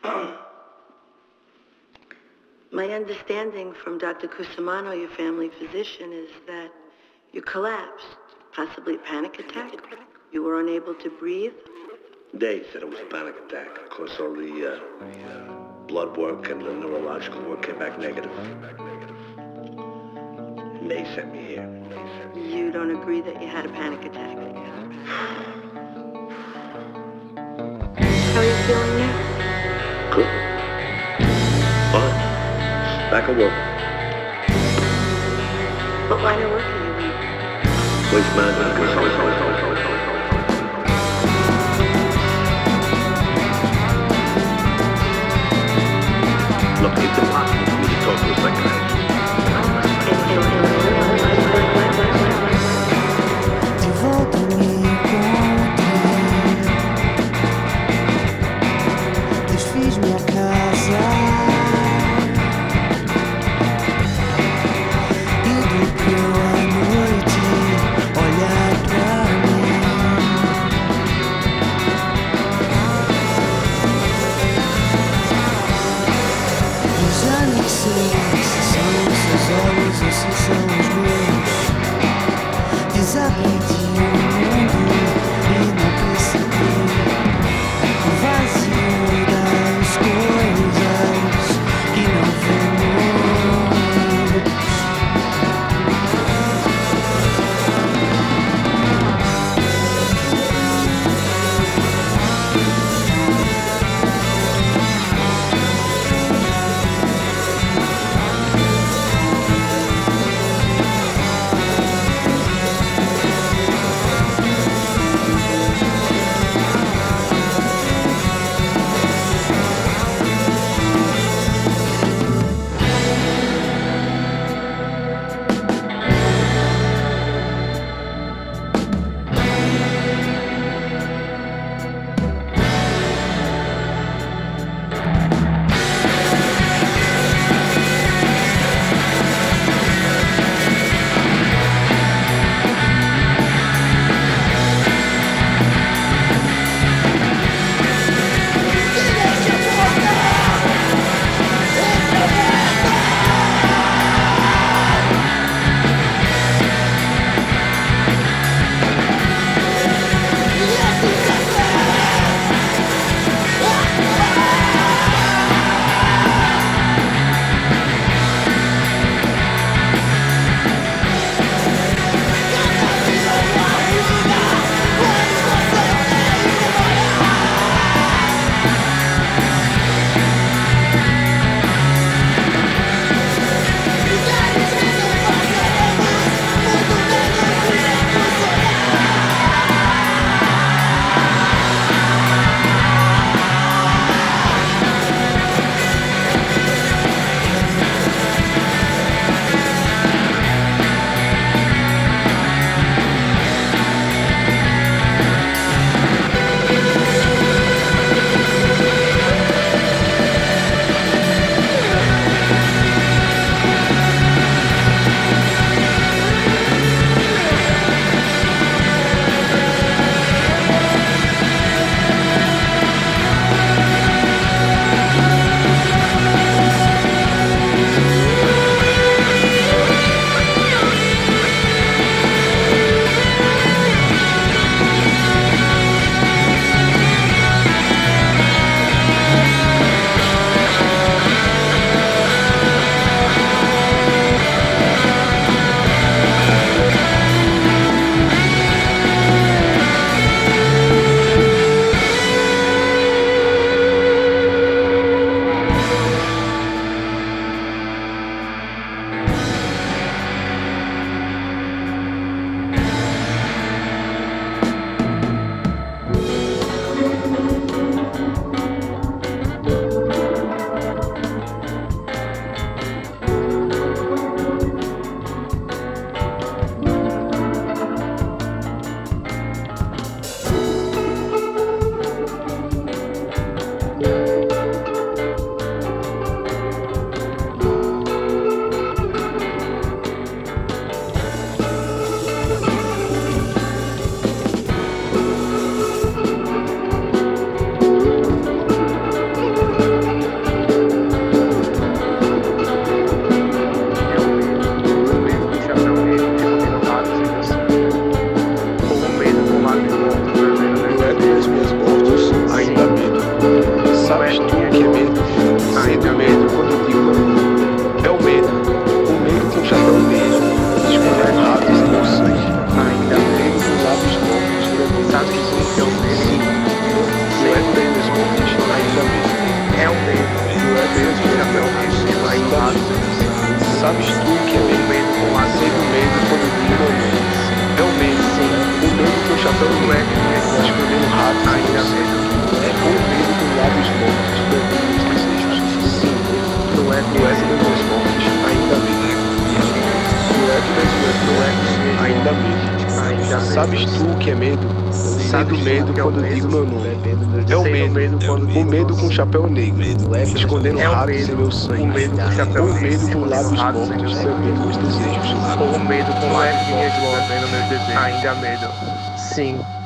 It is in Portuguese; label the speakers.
Speaker 1: My understanding from Dr. Cusimano, your family physician, is that you collapsed, possibly a panic attack. You were unable to breathe.
Speaker 2: They said it was a panic attack. Of course, all the blood work and the neurological work came back negative. And they sent me here.
Speaker 1: You don't agree that you had a panic attack? How are you feeling now?
Speaker 2: Good. Fine. Back at work.
Speaker 1: What line of work are you in?
Speaker 2: Waste management consultant. Look, it's impossible for me to talk to a psychiatrist.
Speaker 3: De volta me encontrei, desfiz minha casa e do que eu à noite olhar pra mim. Eu já nem sei se são os seus olhos ou se são os meus. Desaprendi o mundo e não percebi o vazio da escuridão.
Speaker 4: Sabes tu que é medo? Sinto medo quando digo é o medo. O medo que um chapéu negro esconder ratos em meu sangue. Ainda medo com lábios mortos. Sabes tu que é o medo? Sim. Não é bem meus mortos, ainda medo. É o medo. Não é bem o chapéu negro, ainda medo. Sabes tu que é medo com lábios medo quando digo é o medo. Sim. O medo que um chapéu negro escondendo ratos ainda medo. É o medo com lábios mortos. Sim. Não é meus mortos, ainda medo. Não é ainda medo. Sabes tu o que é medo? Sinto medo quando digo meu nome. É o medo, o medo com chapéu negro, escondendo ratos em meu sangue. O medo com lábios mortos, bebendo meus desejos. O medo com lágrimas bebendo meus desejos. Ainda medo. Sim.